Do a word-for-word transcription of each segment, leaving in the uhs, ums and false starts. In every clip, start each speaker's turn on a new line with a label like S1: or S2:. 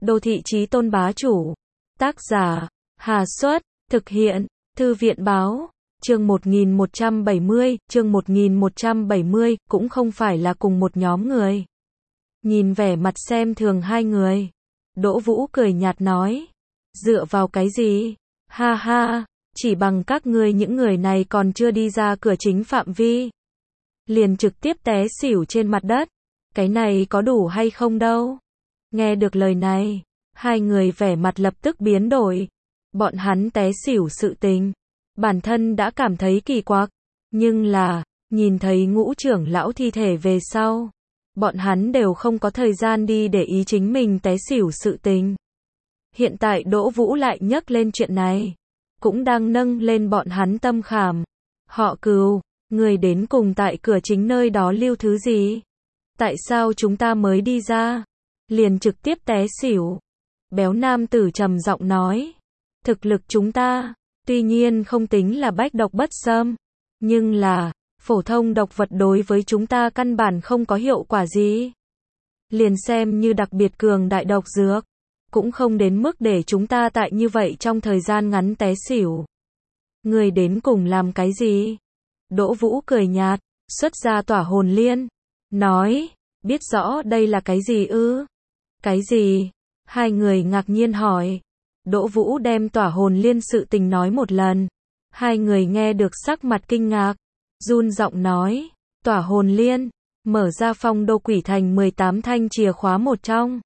S1: Đô thị chí tôn bá chủ. Tác giả, Hà Xuất, thực hiện, Thư viện báo. Chương một nghìn một trăm bảy mươi, chương một nghìn một trăm bảy mươi, cũng không phải là cùng một nhóm người. Nhìn vẻ mặt xem thường hai người. Đỗ Vũ cười nhạt nói. Dựa vào cái gì? Ha ha, chỉ bằng các ngươi những người này còn chưa đi ra cửa chính phạm vi. Liền trực tiếp té xỉu trên mặt đất. Cái này có đủ hay không đâu? Nghe được lời này, hai người vẻ mặt lập tức biến đổi. Bọn hắn té xỉu sự tình. Bản thân đã cảm thấy kỳ quặc. Nhưng là, nhìn thấy ngũ trưởng lão thi thể về sau. Bọn hắn đều không có thời gian đi để ý chính mình té xỉu sự tình. Hiện tại Đỗ Vũ lại nhắc lên chuyện này. Cũng đang nâng lên bọn hắn tâm khảm. Họ Cừu, người đến cùng tại cửa chính nơi đó lưu thứ gì? Tại sao chúng ta mới đi ra? Liền trực tiếp té xỉu. Béo nam tử trầm giọng nói. Thực lực chúng ta, tuy nhiên không tính là bách độc bất xâm. Nhưng là, phổ thông độc vật đối với chúng ta căn bản không có hiệu quả gì. Liền xem như đặc biệt cường đại độc dược. Cũng không đến mức để chúng ta tại như vậy trong thời gian ngắn té xỉu. Người đến cùng làm cái gì? Đỗ Vũ cười nhạt, xuất ra tỏa hồn liên. Nói, biết rõ đây là cái gì ư? Cái gì? Hai người ngạc nhiên hỏi. Đỗ Vũ đem tỏa hồn liên sự tình nói một lần. Hai người nghe được sắc mặt kinh ngạc. Run giọng nói, tỏa hồn liên, mở ra phong đô quỷ thành mười tám thanh chìa khóa một trong.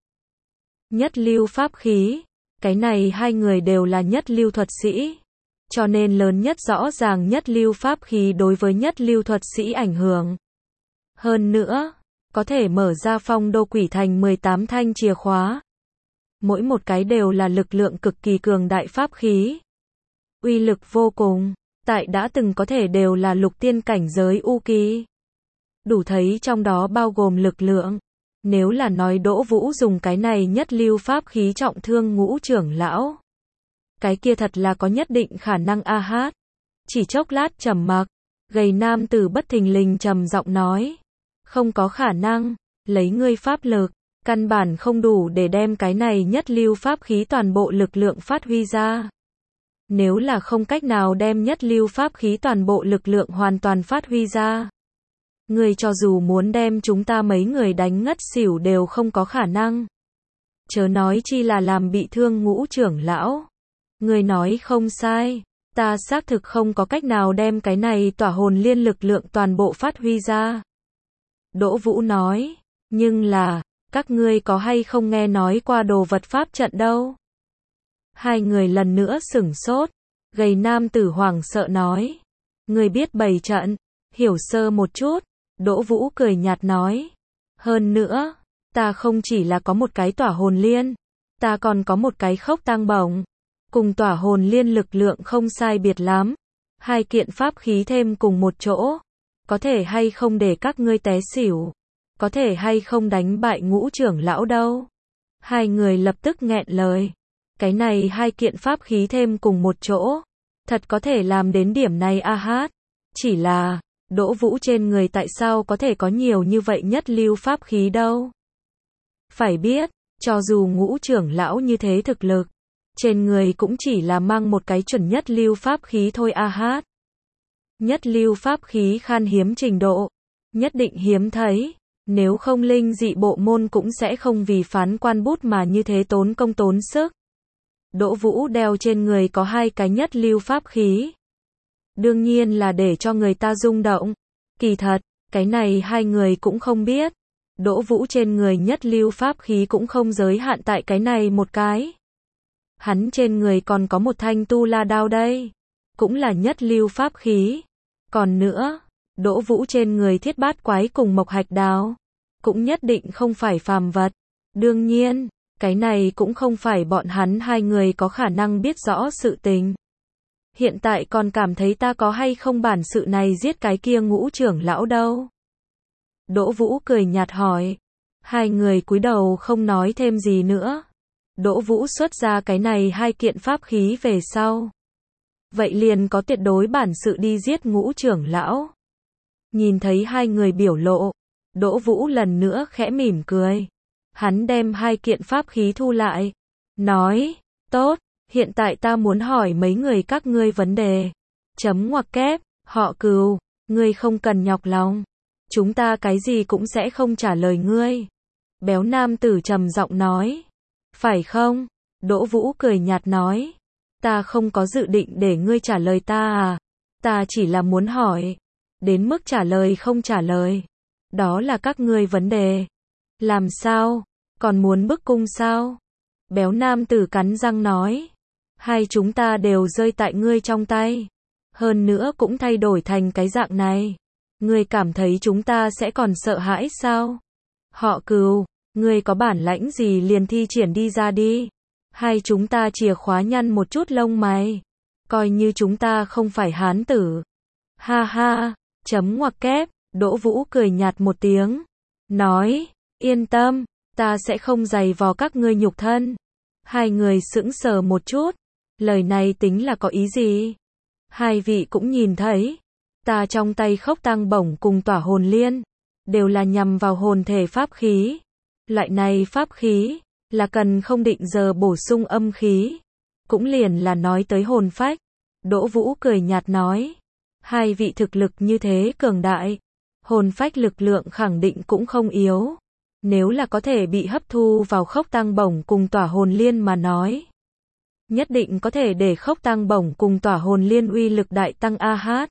S1: Nhất lưu pháp khí. Cái này hai người đều là nhất lưu thuật sĩ. Cho nên lớn nhất rõ ràng nhất lưu pháp khí đối với nhất lưu thuật sĩ ảnh hưởng. Hơn nữa, có thể mở ra phong đô quỷ thành mười tám thanh chìa khóa. Mỗi một cái đều là lực lượng cực kỳ cường đại pháp khí. Uy lực vô cùng, tại đã từng có thể đều là lục tiên cảnh giới u kỳ. Đủ thấy trong đó bao gồm lực lượng. Nếu là nói Đỗ Vũ dùng cái này nhất lưu pháp khí trọng thương ngũ trưởng lão. Cái kia thật là có nhất định khả năng a hát. Chỉ chốc lát trầm mặc, gầy nam tử bất thình lình trầm giọng nói. Không có khả năng, lấy ngươi pháp lực, căn bản không đủ để đem cái này nhất lưu pháp khí toàn bộ lực lượng phát huy ra. Nếu là không cách nào đem nhất lưu pháp khí toàn bộ lực lượng hoàn toàn phát huy ra. Ngươi cho dù muốn đem chúng ta mấy người đánh ngất xỉu đều không có khả năng. Chớ nói chi là làm bị thương ngũ trưởng lão. Ngươi nói không sai, ta xác thực không có cách nào đem cái này tỏa hồn liên lực lượng toàn bộ phát huy ra. Đỗ Vũ nói, nhưng là, các ngươi có hay không nghe nói qua đồ vật pháp trận đâu? Hai người lần nữa sửng sốt, gầy nam tử hoảng sợ nói. Ngươi biết bày trận, hiểu sơ một chút. Đỗ Vũ cười nhạt nói. Hơn nữa, ta không chỉ là có một cái tỏa hồn liên, ta còn có một cái khốc tang bổng. Cùng tỏa hồn liên lực lượng không sai biệt lắm. Hai kiện pháp khí thêm cùng một chỗ. Có thể hay không để các ngươi té xỉu. Có thể hay không đánh bại ngũ trưởng lão đâu. Hai người lập tức nghẹn lời. Cái này hai kiện pháp khí thêm cùng một chỗ. Thật có thể làm đến điểm này a hát. Chỉ là, Đỗ Vũ trên người tại sao có thể có nhiều như vậy nhất lưu pháp khí đâu. Phải biết, cho dù ngũ trưởng lão như thế thực lực. Trên người cũng chỉ là mang một cái chuẩn nhất lưu pháp khí thôi a hát. Nhất lưu pháp khí khan hiếm trình độ. Nhất định hiếm thấy. Nếu không linh dị bộ môn cũng sẽ không vì phán quan bút mà như thế tốn công tốn sức. Đỗ Vũ đeo trên người có hai cái nhất lưu pháp khí. Đương nhiên là để cho người ta rung động. Kỳ thật, cái này hai người cũng không biết. Đỗ Vũ trên người nhất lưu pháp khí cũng không giới hạn tại cái này một cái. Hắn trên người còn có một thanh tu la đao đây. Cũng là nhất lưu pháp khí. Còn nữa, Đỗ Vũ trên người thiết bát quái cùng mộc hạch đao. Cũng nhất định không phải phàm vật. Đương nhiên, cái này cũng không phải bọn hắn hai người có khả năng biết rõ sự tình. Hiện tại còn cảm thấy ta có hay không bản sự này giết cái kia ngũ trưởng lão đâu. Đỗ Vũ cười nhạt hỏi. Hai người cúi đầu không nói thêm gì nữa. Đỗ Vũ xuất ra cái này hai kiện pháp khí về sau. Vậy liền có tuyệt đối bản sự đi giết ngũ trưởng lão. Nhìn thấy hai người biểu lộ. Đỗ Vũ lần nữa khẽ mỉm cười. Hắn đem hai kiện pháp khí thu lại. Nói, tốt, hiện tại ta muốn hỏi mấy người các ngươi vấn đề. Chấm ngoặc kép, Họ Cừu, ngươi không cần nhọc lòng. Chúng ta cái gì cũng sẽ không trả lời ngươi. Béo nam tử trầm giọng nói. Phải không? Đỗ Vũ cười nhạt nói. Ta không có dự định để ngươi trả lời ta à. Ta chỉ là muốn hỏi. Đến mức trả lời không trả lời. Đó là các ngươi vấn đề. Làm sao? Còn muốn bức cung sao? Béo nam tử cắn răng nói. Hai chúng ta đều rơi tại ngươi trong tay. Hơn nữa cũng thay đổi thành cái dạng này. Ngươi cảm thấy chúng ta sẽ còn sợ hãi sao? Họ Cừu, ngươi có bản lãnh gì liền thi triển đi ra đi. Hay chúng ta chìa khóa nhăn một chút lông mày. Coi như chúng ta không phải hán tử. Ha ha, chấm ngoặc kép, Đỗ Vũ cười nhạt một tiếng. Nói, yên tâm, ta sẽ không giày vò các ngươi nhục thân. Hai người sững sờ một chút. Lời này tính là có ý gì? Hai vị cũng nhìn thấy. Ta trong tay khốc tăng bổng cùng tỏa hồn liên. Đều là nhằm vào hồn thể pháp khí. Loại này pháp khí. Là cần không định giờ bổ sung âm khí. Cũng liền là nói tới hồn phách. Đỗ Vũ cười nhạt nói. Hai vị thực lực như thế cường đại. Hồn phách lực lượng khẳng định cũng không yếu. Nếu là có thể bị hấp thu vào khốc tăng bổng cùng tỏa hồn liên mà nói. Nhất định có thể để khốc tăng bổng cùng tỏa hồn liên uy lực đại tăng a hát.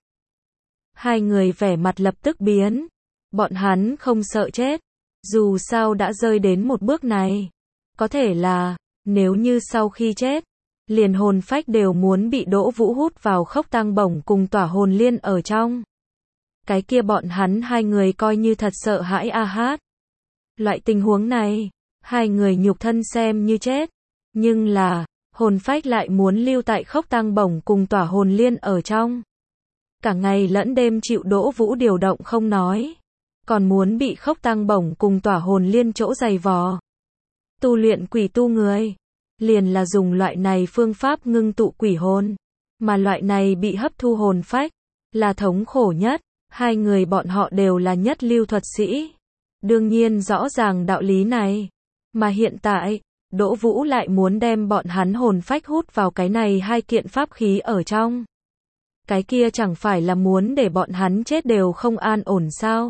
S1: Hai người vẻ mặt lập tức biến. Bọn hắn không sợ chết. Dù sao đã rơi đến một bước này. Có thể là, nếu như sau khi chết, liền hồn phách đều muốn bị Đỗ Vũ hút vào khốc tăng bổng cùng tỏa hồn liên ở trong. Cái kia bọn hắn hai người coi như thật sợ hãi a hát. Loại tình huống này, hai người nhục thân xem như chết. Nhưng là, hồn phách lại muốn lưu tại khốc tăng bổng cùng tỏa hồn liên ở trong. Cả ngày lẫn đêm chịu Đỗ Vũ điều động không nói. Còn muốn bị khốc tăng bổng cùng tỏa hồn liên chỗ giày vò. Tu luyện quỷ tu người. Liền là dùng loại này phương pháp ngưng tụ quỷ hồn. Mà loại này bị hấp thu hồn phách. Là thống khổ nhất. Hai người bọn họ đều là nhất lưu thuật sĩ. Đương nhiên rõ ràng đạo lý này. Mà hiện tại, Đỗ Vũ lại muốn đem bọn hắn hồn phách hút vào cái này hai kiện pháp khí ở trong. Cái kia chẳng phải là muốn để bọn hắn chết đều không an ổn sao?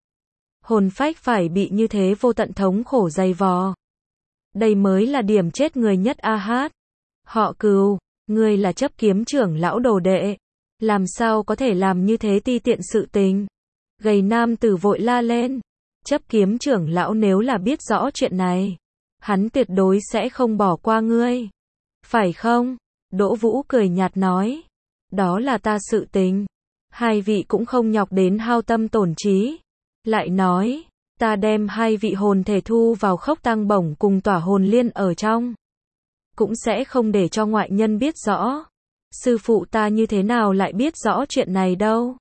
S1: Hồn phách phải bị như thế vô tận thống khổ dày vò. Đây mới là điểm chết người nhất a hát. Họ Cừu, ngươi là chấp kiếm trưởng lão đồ đệ. Làm sao có thể làm như thế ti tiện sự tình? Gầy nam tử vội la lên. Chấp kiếm trưởng lão nếu là biết rõ chuyện này. Hắn tuyệt đối sẽ không bỏ qua ngươi. Phải không? Đỗ Vũ cười nhạt nói. Đó là ta sự tình. Hai vị cũng không nhọc đến hao tâm tổn trí. Lại nói, ta đem hai vị hồn thể thu vào khốc tăng bổng cùng tỏa hồn liên ở trong. Cũng sẽ không để cho ngoại nhân biết rõ. Sư phụ ta như thế nào lại biết rõ chuyện này đâu.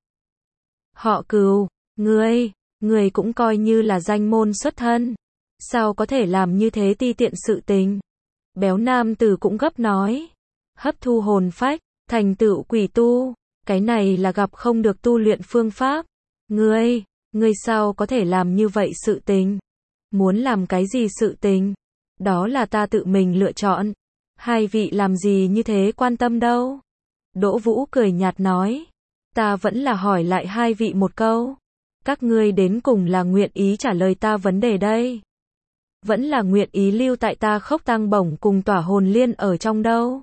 S1: Họ Cừu, ngươi, ngươi cũng coi như là danh môn xuất thân. Sao có thể làm như thế ti tiện sự tình? Béo nam tử cũng gấp nói. Hấp thu hồn phách, thành tựu quỷ tu. Cái này là gặp không được tu luyện phương pháp. Ngươi, ngươi sao có thể làm như vậy sự tình? Muốn làm cái gì sự tình? Đó là ta tự mình lựa chọn. Hai vị làm gì như thế quan tâm đâu? Đỗ Vũ cười nhạt nói. Ta vẫn là hỏi lại hai vị một câu. Các ngươi đến cùng là nguyện ý trả lời ta vấn đề đây. Vẫn là nguyện ý lưu tại ta khốc tăng bổng cùng tỏa hồn liên ở trong đâu.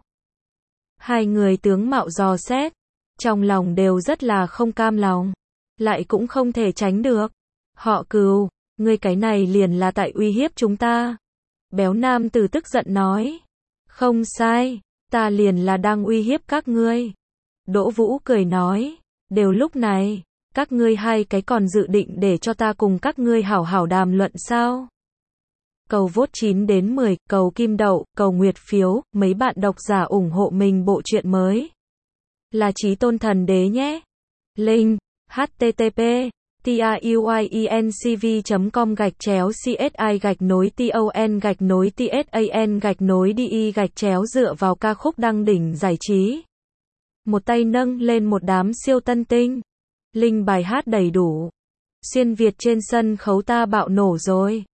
S1: Hai người tướng mạo dò xét. Trong lòng đều rất là không cam lòng. Lại cũng không thể tránh được. Họ Cừu, ngươi cái này liền là tại uy hiếp chúng ta. Béo nam tử tức giận nói. Không sai, ta liền là đang uy hiếp các ngươi. Đỗ Vũ cười nói. Đều lúc này, các ngươi hai cái còn dự định để cho ta cùng các ngươi hảo hảo đàm luận sao? Cầu vote chín đến mười, cầu kim đậu, cầu nguyệt phiếu, mấy bạn độc giả ủng hộ mình bộ truyện mới. Là Chí Tôn Thần Đế nhé. Link http tuyencv chấm com gạch chéo csi gạch nối ton gạch nối tsan gạch nối đi gạch chéo dựa vào ca khúc đăng đỉnh giải trí. Một tay nâng lên một đám siêu tân tinh. Link bài hát đầy đủ. Xuyên Việt trên sân khấu ta bạo nổ rồi.